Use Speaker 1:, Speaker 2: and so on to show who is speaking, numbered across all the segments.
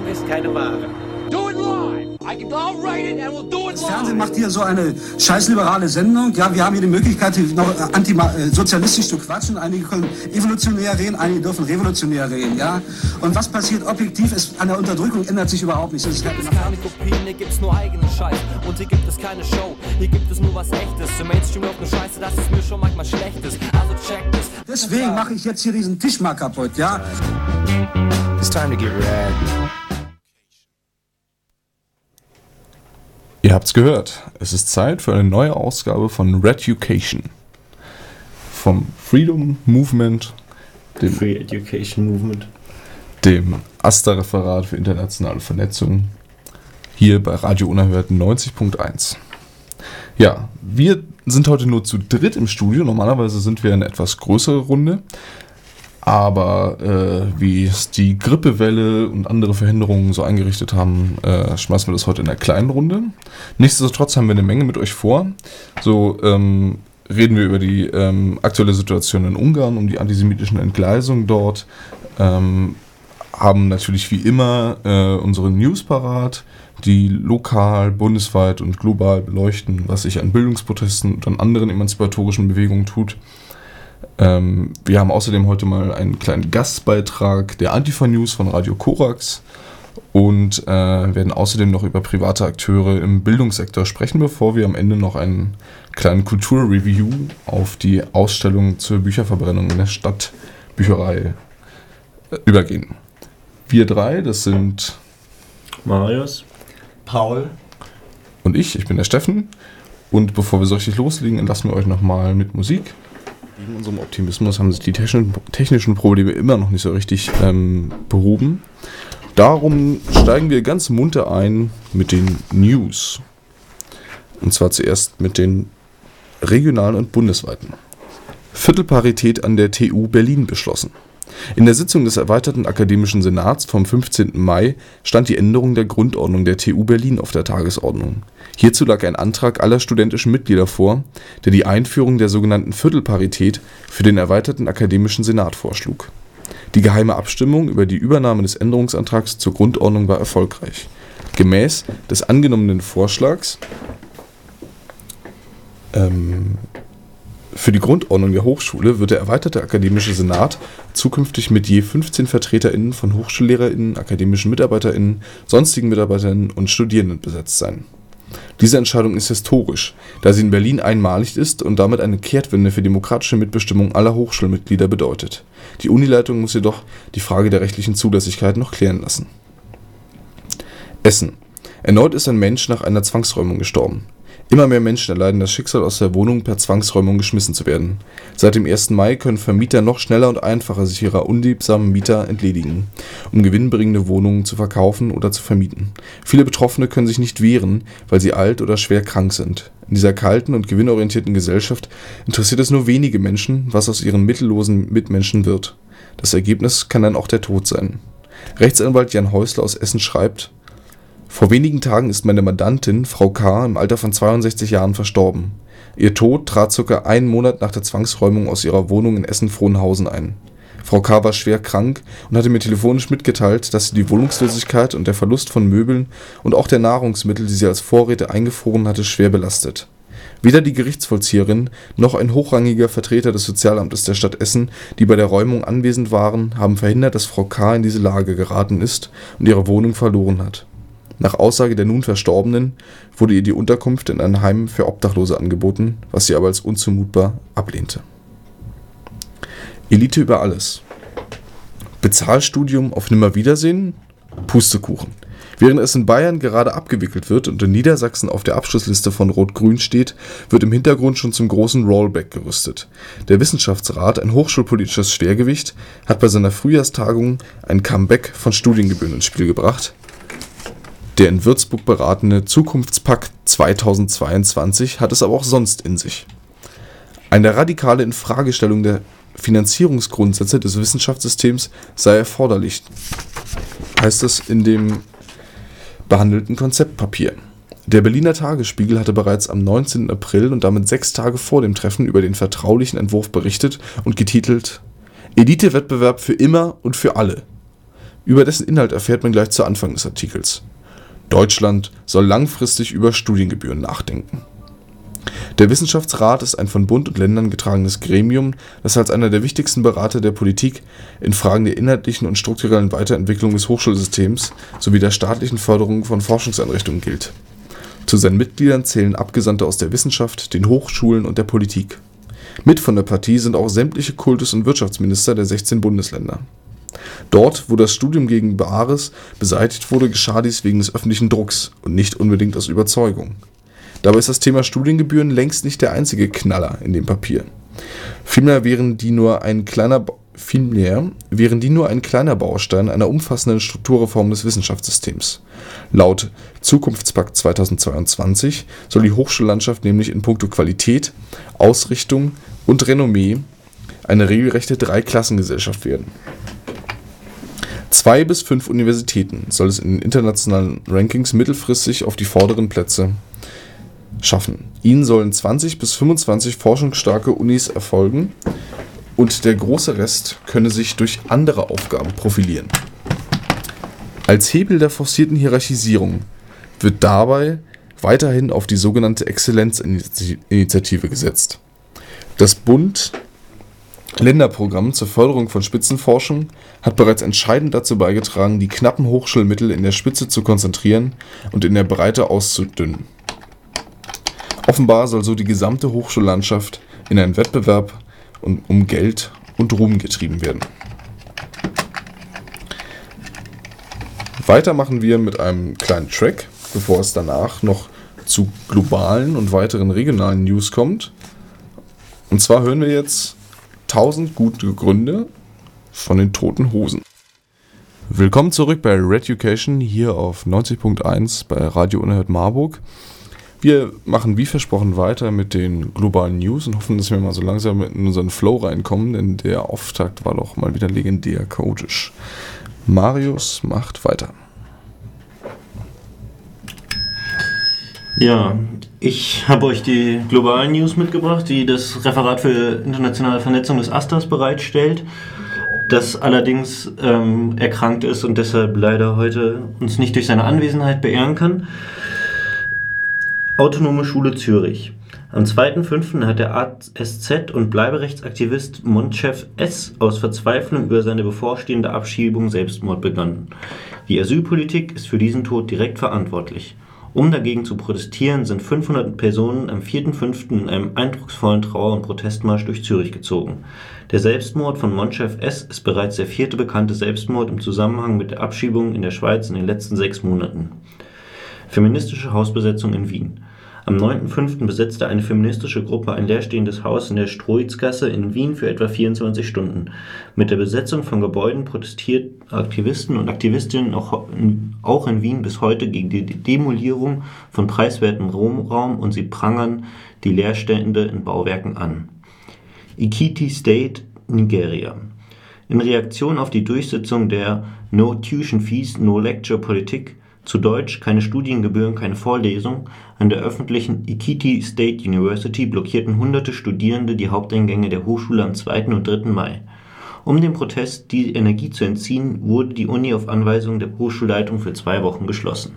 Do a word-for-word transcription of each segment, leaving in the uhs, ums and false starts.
Speaker 1: ist keine Ware.
Speaker 2: Do it live. I can, I'll write it and we'll do it
Speaker 3: Das
Speaker 2: live.
Speaker 3: Fernsehen macht hier so eine scheißliberale Sendung. Ja, wir haben hier die Möglichkeit, noch antisozialistisch zu quatschen. Einige können evolutionär reden, einige dürfen revolutionär reden. Ja? Und was passiert objektiv ist, an der Unterdrückung ändert sich überhaupt nichts.
Speaker 4: Hier gibt es keine Kopien, hier gibt's nur eigenen Scheiß. Und hier gibt es keine Show, hier gibt es nur was Echtes. Im Mainstream läuft nur Scheiße, dass es mir schon manchmal schlecht ist. Also checkt es.
Speaker 3: Deswegen mache ich jetzt hier diesen Tisch mal kaputt, ja?
Speaker 1: It's time to get rad.
Speaker 5: Ihr habt's gehört, es ist Zeit für eine neue Ausgabe von Reducation. Vom Freedom Movement, dem
Speaker 6: Free Education Movement,
Speaker 5: dem AStA-Referat für internationale Vernetzung, hier bei Radio Unerhört neunzig Punkt eins. Ja, wir sind heute nur zu dritt im Studio, normalerweise sind wir eine etwas größere Runde, aber äh, wie es die Grippewelle und andere Verhinderungen so eingerichtet haben, äh, schmeißen wir das heute in einer kleinen Runde. Nichtsdestotrotz haben wir eine Menge mit euch vor. So ähm, reden wir über die ähm, aktuelle Situation in Ungarn, um die antisemitischen Entgleisungen dort, ähm, haben natürlich wie immer äh, unsere News parat, die lokal, bundesweit und global beleuchten, was sich an Bildungsprotesten und an anderen emanzipatorischen Bewegungen tut. Ähm, wir haben außerdem heute mal einen kleinen Gastbeitrag der Antifa-News von Radio Korax und äh, werden außerdem noch über private Akteure im Bildungssektor sprechen, bevor wir am Ende noch einen kleinen Kulturreview auf die Ausstellung zur Bücherverbrennung in der Stadtbücherei äh, übergehen. Wir drei, das sind
Speaker 6: Marius, Paul
Speaker 5: und ich, ich bin der Steffen. Und bevor wir so richtig loslegen, entlassen wir euch nochmal mit Musik. Wegen unserem Optimismus haben sich die technischen, technischen Probleme immer noch nicht so richtig ähm, behoben. Darum steigen wir ganz munter ein mit den News. Und zwar zuerst mit den regionalen und bundesweiten. Viertelparität an der T U Berlin beschlossen. In der Sitzung des erweiterten Akademischen Senats vom fünfzehnten Mai stand die Änderung der Grundordnung der T U Berlin auf der Tagesordnung. Hierzu lag ein Antrag aller studentischen Mitglieder vor, der die Einführung der sogenannten Viertelparität für den erweiterten Akademischen Senat vorschlug. Die geheime Abstimmung über die Übernahme des Änderungsantrags zur Grundordnung war erfolgreich. Gemäß des angenommenen Vorschlags ähm, für die Grundordnung der Hochschule wird der erweiterte Akademische Senat zukünftig mit je fünfzehn VertreterInnen von HochschullehrerInnen, akademischen MitarbeiterInnen, sonstigen MitarbeiterInnen und Studierenden besetzt sein. Diese Entscheidung ist historisch, da sie in Berlin einmalig ist und damit eine Kehrtwende für demokratische Mitbestimmung aller Hochschulmitglieder bedeutet. Die Unileitung muss jedoch die Frage der rechtlichen Zulässigkeit noch klären lassen. Essen. Erneut ist ein Mensch nach einer Zwangsräumung gestorben. Immer mehr Menschen erleiden das Schicksal, aus der Wohnung per Zwangsräumung geschmissen zu werden. Seit dem ersten Mai können Vermieter noch schneller und einfacher sich ihrer unliebsamen Mieter entledigen, um gewinnbringende Wohnungen zu verkaufen oder zu vermieten. Viele Betroffene können sich nicht wehren, weil sie alt oder schwer krank sind. In dieser kalten und gewinnorientierten Gesellschaft interessiert es nur wenige Menschen, was aus ihren mittellosen Mitmenschen wird. Das Ergebnis kann dann auch der Tod sein. Rechtsanwalt Jan Häusler aus Essen schreibt: Vor wenigen Tagen ist meine Mandantin, Frau K., im Alter von zweiundsechzig Jahren verstorben. Ihr Tod trat circa einen Monat nach der Zwangsräumung aus ihrer Wohnung in Essen-Frohnhausen ein. Frau K. war schwer krank und hatte mir telefonisch mitgeteilt, dass sie die Wohnungslosigkeit und der Verlust von Möbeln und auch der Nahrungsmittel, die sie als Vorräte eingefroren hatte, schwer belastet. Weder die Gerichtsvollzieherin noch ein hochrangiger Vertreter des Sozialamtes der Stadt Essen, die bei der Räumung anwesend waren, haben verhindert, dass Frau K. in diese Lage geraten ist und ihre Wohnung verloren hat. Nach Aussage der nun Verstorbenen wurde ihr die Unterkunft in einem Heim für Obdachlose angeboten, was sie aber als unzumutbar ablehnte. Elite über alles. Bezahlstudium auf Nimmerwiedersehen? Pustekuchen. Während es in Bayern gerade abgewickelt wird und in Niedersachsen auf der Abschlussliste von Rot-Grün steht, wird im Hintergrund schon zum großen Rollback gerüstet. Der Wissenschaftsrat, ein hochschulpolitisches Schwergewicht, hat bei seiner Frühjahrstagung ein Comeback von Studiengebühren ins Spiel gebracht. Der in Würzburg beratene Zukunftspakt zweitausendzweiundzwanzig hat es aber auch sonst in sich. Eine radikale Infragestellung der Finanzierungsgrundsätze des Wissenschaftssystems sei erforderlich, heißt es in dem behandelten Konzeptpapier. Der Berliner Tagesspiegel hatte bereits am neunzehnten April und damit sechs Tage vor dem Treffen über den vertraulichen Entwurf berichtet und getitelt: Elite-Wettbewerb für immer und für alle. Über dessen Inhalt erfährt man gleich zu Anfang des Artikels. Deutschland soll langfristig über Studiengebühren nachdenken. Der Wissenschaftsrat ist ein von Bund und Ländern getragenes Gremium, das als einer der wichtigsten Berater der Politik in Fragen der inhaltlichen und strukturellen Weiterentwicklung des Hochschulsystems sowie der staatlichen Förderung von Forschungseinrichtungen gilt. Zu seinen Mitgliedern zählen Abgesandte aus der Wissenschaft, den Hochschulen und der Politik. Mit von der Partie sind auch sämtliche Kultus- und Wirtschaftsminister der sechzehn Bundesländer. Dort, wo das Studium gegen Bares beseitigt wurde, geschah dies wegen des öffentlichen Drucks und nicht unbedingt aus Überzeugung. Dabei ist das Thema Studiengebühren längst nicht der einzige Knaller in dem Papier. Vielmehr wären die nur ein kleiner, vielmehr wären die nur ein kleiner Baustein einer umfassenden Strukturreform des Wissenschaftssystems. Laut Zukunftspakt zweitausendzweiundzwanzig soll die Hochschullandschaft nämlich in puncto Qualität, Ausrichtung und Renommee eine regelrechte Dreiklassengesellschaft werden. Zwei bis fünf Universitäten soll es in den internationalen Rankings mittelfristig auf die vorderen Plätze schaffen. Ihnen sollen zwanzig bis fünfundzwanzig forschungsstarke Unis erfolgen und der große Rest könne sich durch andere Aufgaben profilieren. Als Hebel der forcierten Hierarchisierung wird dabei weiterhin auf die sogenannte Exzellenzinitiative gesetzt. Das Bund-Länder-Programm zur Förderung von Spitzenforschung hat bereits entscheidend dazu beigetragen, die knappen Hochschulmittel in der Spitze zu konzentrieren und in der Breite auszudünnen. Offenbar soll so die gesamte Hochschullandschaft in einen Wettbewerb um Geld und Ruhm getrieben werden. Weiter machen wir mit einem kleinen Track, bevor es danach noch zu globalen und weiteren regionalen News kommt. Und zwar hören wir jetzt tausend gute Gründe von den Toten Hosen. Willkommen zurück bei Reducation hier auf neunzig Punkt eins bei Radio Unerhört Marburg. Wir machen wie versprochen weiter mit den globalen News und hoffen, dass wir mal so langsam in unseren Flow reinkommen, denn der Auftakt war doch mal wieder legendär chaotisch. Marius macht weiter.
Speaker 6: Ja, ich habe euch die globalen News mitgebracht, die das Referat für internationale Vernetzung des AStAs bereitstellt, das allerdings ähm, erkrankt ist und deshalb leider heute uns nicht durch seine Anwesenheit beehren kann. Autonome Schule Zürich. Am zweiten fünften hat der A S Z- und Bleiberechtsaktivist Montchef S. aus Verzweiflung über seine bevorstehende Abschiebung Selbstmord begangen. Die Asylpolitik ist für diesen Tod direkt verantwortlich. Um dagegen zu protestieren, sind fünfhundert Personen am vierten fünften in einem eindrucksvollen Trauer- und Protestmarsch durch Zürich gezogen. Der Selbstmord von Montchef S. ist bereits der vierte bekannte Selbstmord im Zusammenhang mit der Abschiebung in der Schweiz in den letzten sechs Monaten. Feministische Hausbesetzung in Wien. Am neunten fünften besetzte eine feministische Gruppe ein leerstehendes Haus in der Stroitzgasse in Wien für etwa vierundzwanzig Stunden. Mit der Besetzung von Gebäuden protestieren Aktivisten und Aktivistinnen auch in, auch in Wien bis heute gegen die Demolierung von preiswertem Wohnraum und sie prangern die Leerstände in Bauwerken an. Ekiti State, Nigeria. In Reaktion auf die Durchsetzung der No Tuition Fees, No Lecture Politik, zu Deutsch keine Studiengebühren, keine Vorlesung, an der öffentlichen Ekiti State University blockierten hunderte Studierende die Haupteingänge der Hochschule am zweiten und dritten Mai. Um dem Protest die Energie zu entziehen, wurde die Uni auf Anweisung der Hochschulleitung für zwei Wochen geschlossen.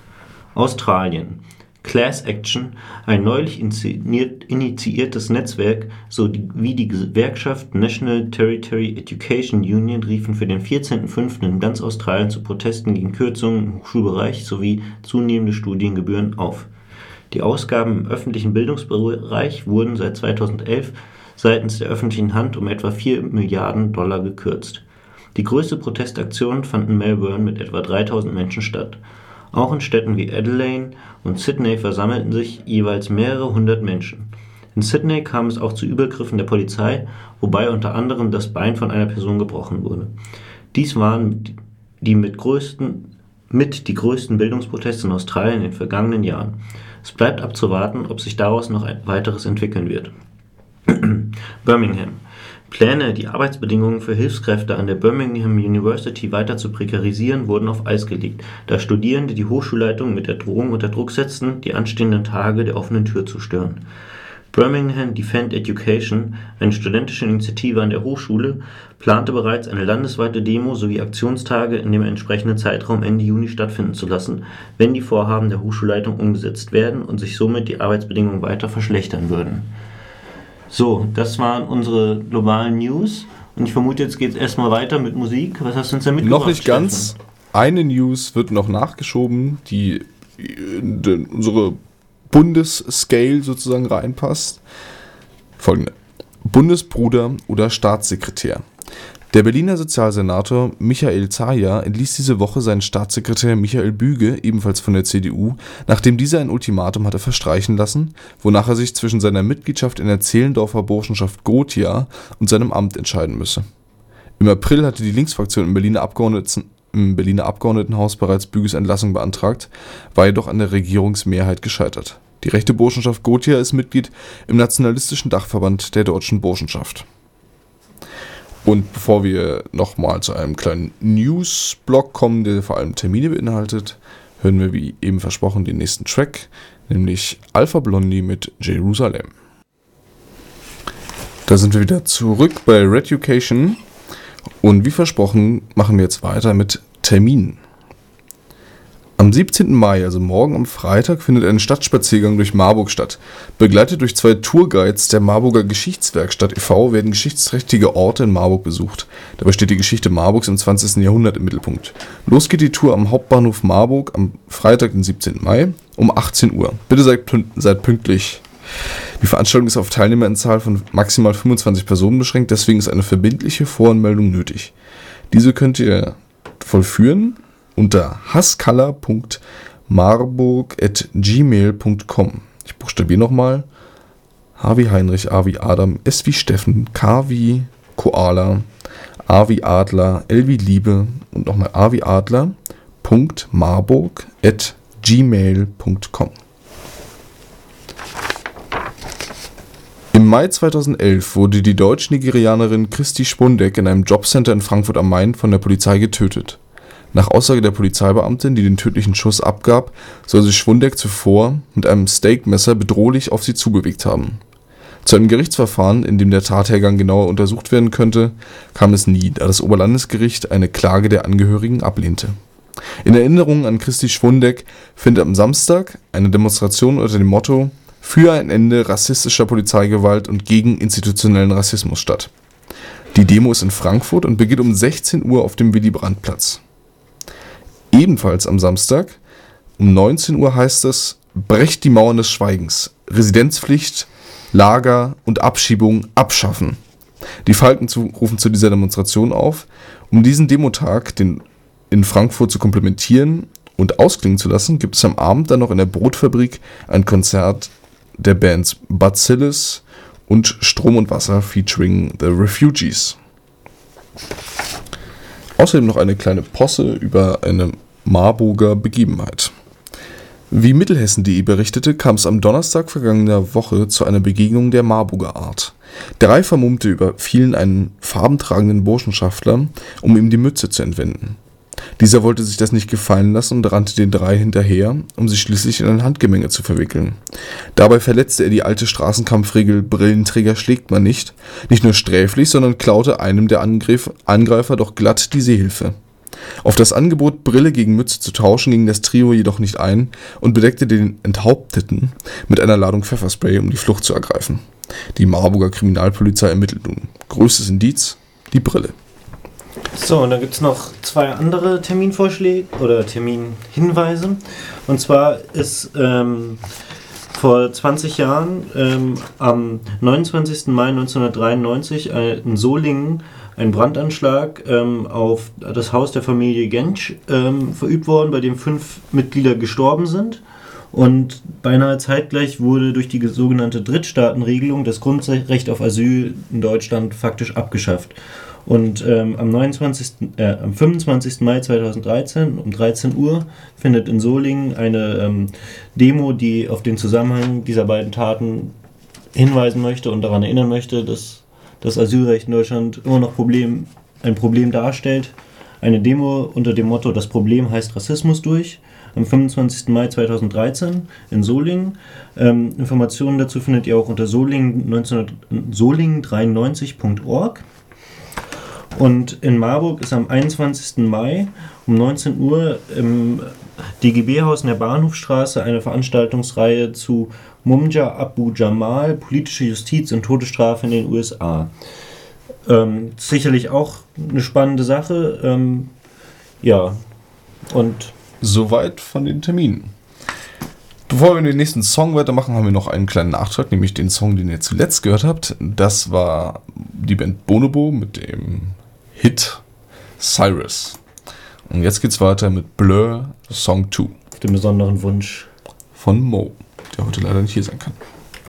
Speaker 6: Australien. Class Action, ein neulich initiiertes Netzwerk sowie die Gewerkschaft National Territory Education Union riefen für den vierzehnten fünften in ganz Australien zu Protesten gegen Kürzungen im Hochschulbereich sowie zunehmende Studiengebühren auf. Die Ausgaben im öffentlichen Bildungsbereich wurden seit zweitausendelf seitens der öffentlichen Hand um etwa vier Milliarden Dollar gekürzt. Die größte Protestaktion fand in Melbourne mit etwa dreitausend Menschen statt. Auch in Städten wie Adelaide und Sydney versammelten sich jeweils mehrere hundert Menschen. In Sydney kam es auch zu Übergriffen der Polizei, wobei unter anderem das Bein von einer Person gebrochen wurde. Dies waren die mit, größten, mit die größten Bildungsproteste in Australien in den vergangenen Jahren. Es bleibt abzuwarten, ob sich daraus noch ein weiteres entwickeln wird. Birmingham. Pläne, die Arbeitsbedingungen für Hilfskräfte an der Birmingham University weiter zu prekarisieren, wurden auf Eis gelegt, da Studierende die Hochschulleitung mit der Drohung unter Druck setzten, die anstehenden Tage der offenen Tür zu stören. Birmingham Defend Education, eine studentische Initiative an der Hochschule, plante bereits eine landesweite Demo sowie Aktionstage in dem entsprechenden Zeitraum Ende Juni stattfinden zu lassen, wenn die Vorhaben der Hochschulleitung umgesetzt werden und sich somit die Arbeitsbedingungen weiter verschlechtern würden. So, das waren unsere globalen News und ich vermute, jetzt geht es erstmal weiter mit Musik. Was hast du uns da mitgebracht?
Speaker 5: Noch nicht ganz. Eine News wird noch nachgeschoben, die in unsere Bundesscale sozusagen reinpasst. Folgende. Bundesbruder oder Staatssekretär. Der Berliner Sozialsenator Michael Zaja entließ diese Woche seinen Staatssekretär Michael Büge, ebenfalls von der C D U, nachdem dieser ein Ultimatum hatte verstreichen lassen, wonach er sich zwischen seiner Mitgliedschaft in der Zehlendorfer Burschenschaft Gothia und seinem Amt entscheiden müsse. Im April hatte die Linksfraktion im Berliner Abgeordneten im Berliner Abgeordnetenhaus bereits Büges Entlassung beantragt, war jedoch an der Regierungsmehrheit gescheitert. Die rechte Burschenschaft Gothia ist Mitglied im nationalistischen Dachverband der Deutschen Burschenschaft. Und bevor wir nochmal zu einem kleinen News-Blog kommen, der vor allem Termine beinhaltet, hören wir wie eben versprochen den nächsten Track, nämlich Alpha Blondie mit Jerusalem. Da sind wir wieder zurück bei Reducation. Und wie versprochen machen wir jetzt weiter mit Terminen. Am siebzehnten Mai, also morgen am Freitag, findet ein Stadtspaziergang durch Marburg statt. Begleitet durch zwei Tourguides der Marburger Geschichtswerkstatt e V werden geschichtsträchtige Orte in Marburg besucht. Dabei steht die Geschichte Marburgs im zwanzigsten Jahrhundert im Mittelpunkt. Los geht die Tour am Hauptbahnhof Marburg am Freitag, den siebzehnten Mai um achtzehn Uhr. Bitte seid, seid pünktlich. Die Veranstaltung ist auf Teilnehmeranzahl von maximal fünfundzwanzig Personen beschränkt, deswegen ist eine verbindliche Voranmeldung nötig. Diese könnt ihr vollführen unter haskala punkt marburg at gmail punkt com. Ich buchstabiere nochmal. H wie Heinrich, A wie Adam, S wie Steffen, K wie Koala, A wie Adler, L wie Liebe und nochmal A wie Adler, Punkt marburg at gmail punkt com. Im Mai zweitausendelf wurde die deutsch-Nigerianerin Christi Schwundeck in einem Jobcenter in Frankfurt am Main von der Polizei getötet. Nach Aussage der Polizeibeamtin, die den tödlichen Schuss abgab, soll sich Schwundeck zuvor mit einem Steakmesser bedrohlich auf sie zubewegt haben. Zu einem Gerichtsverfahren, in dem der Tathergang genauer untersucht werden könnte, kam es nie, da das Oberlandesgericht eine Klage der Angehörigen ablehnte. In Erinnerung an Christi Schwundeck findet am Samstag eine Demonstration unter dem Motto für ein Ende rassistischer Polizeigewalt und gegen institutionellen Rassismus statt. Die Demo ist in Frankfurt und beginnt um sechzehn Uhr auf dem Willy-Brandt-Platz. Ebenfalls am Samstag um neunzehn Uhr heißt es: Brecht die Mauern des Schweigens, Residenzpflicht, Lager und Abschiebung abschaffen. Die Falken zu, rufen zu dieser Demonstration auf, um diesen Demotag den in Frankfurt zu komplementieren und ausklingen zu lassen, gibt es am Abend dann noch in der Brotfabrik ein Konzert der Bands Bacillus und Strom und Wasser featuring The Refugees. Außerdem noch eine kleine Posse über eine Marburger Begebenheit. Wie Mittelhessen punkt de berichtete, kam es am Donnerstag vergangener Woche zu einer Begegnung der Marburger Art. Drei Vermummte überfielen einen farbentragenden Burschenschaftler, um ihm die Mütze zu entwenden. Dieser wollte sich das nicht gefallen lassen und rannte den drei hinterher, um sich schließlich in ein Handgemenge zu verwickeln. Dabei verletzte er die alte Straßenkampfregel Brillenträger schlägt man nicht, nicht nur sträflich, sondern klaute einem der Angriff, Angreifer doch glatt die Sehhilfe. Auf das Angebot, Brille gegen Mütze zu tauschen, ging das Trio jedoch nicht ein und bedeckte den Enthaupteten mit einer Ladung Pfefferspray, um die Flucht zu ergreifen. Die Marburger Kriminalpolizei ermittelt nun. Größtes Indiz: die Brille.
Speaker 6: So, und dann gibt es noch zwei andere Terminvorschläge oder Terminhinweise. Und zwar ist ähm, vor zwanzig Jahren, ähm, am neunundzwanzigsten Mai neunzehnhundertdreiundneunzig, äh, in Solingen ein Brandanschlag ähm, auf das Haus der Familie Gentsch ähm, verübt worden, bei dem fünf Mitglieder gestorben sind. Und beinahe zeitgleich wurde durch die sogenannte Drittstaatenregelung das Grundrecht auf Asyl in Deutschland faktisch abgeschafft. Und ähm, am, neunundzwanzigsten, äh, am fünfundzwanzigsten Mai zweitausenddreizehn um dreizehn Uhr findet in Solingen eine ähm, Demo, die auf den Zusammenhang dieser beiden Taten hinweisen möchte und daran erinnern möchte, dass das Asylrecht in Deutschland immer noch Problem, ein Problem darstellt, eine Demo unter dem Motto „Das Problem heißt Rassismus“ durch, am fünfundzwanzigsten Mai zweitausenddreizehn in Solingen. Ähm, Informationen dazu findet ihr auch unter solingen dreiundneunzig punkt org. Und in Marburg ist am einundzwanzigsten Mai um neunzehn Uhr im D G B-Haus in der Bahnhofstraße eine Veranstaltungsreihe zu Mumja Abu Jamal, politische Justiz und Todesstrafe in den U S A. Ähm, sicherlich auch eine spannende Sache. Ähm, ja, und
Speaker 5: soweit von den Terminen. Bevor wir den nächsten Song weitermachen, haben wir noch einen kleinen Nachtrag, nämlich den Song, den ihr zuletzt gehört habt. Das war die Band Bonobo mit dem Hit Cyrus. Und jetzt geht's weiter mit Blur, Song zwei.
Speaker 6: auf den besonderen Wunsch
Speaker 5: von Mo, der heute leider nicht hier sein kann.